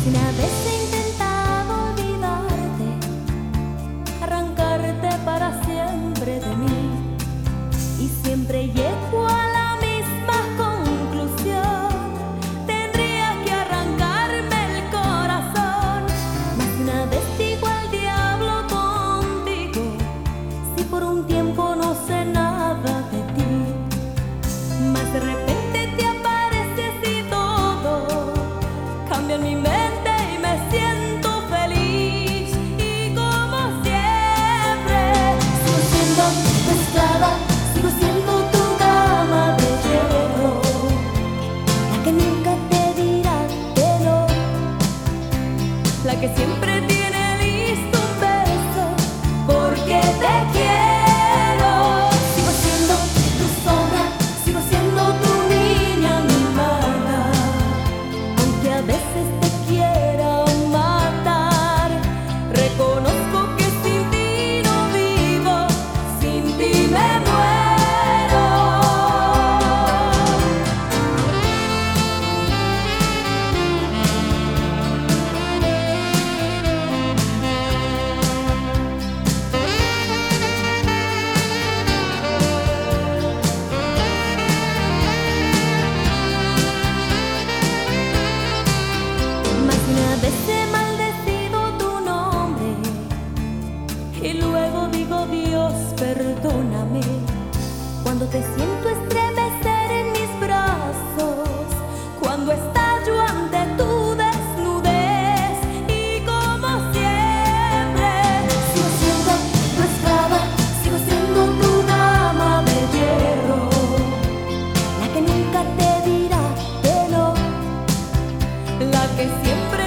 Una vez he intentado olvidarte, arrancarte para siempre de mí, y siempre llego a la misma conclusión: tendría que arrancarme el corazón. Más de una vez digo al diablo contigo, si por un tiempo no sé nada de ti, más de repente te apareces y todo cambia en mi mente. Siento feliz y como siempre sigo siendo tu esclava, sigo siendo tu cama de hierro, la que nunca te dirá que no, la que siempre tiene listo un beso porque te quiero. Sigo siendo tu sombra, sigo siendo tu niña mimada, aunque a veces te quiera. Reconozco que sin ti no vivo, sin ti me muero. Más de una vez he maldecido tu nombre y luego digo: Dios, perdóname. Cuando te siento estremecer en mis brazos, cuando estallo ante tu desnudez, y como siempre sigo siendo tu esclava, sigo siendo tu dama de hierro, la que nunca te dirá que no, la que siempre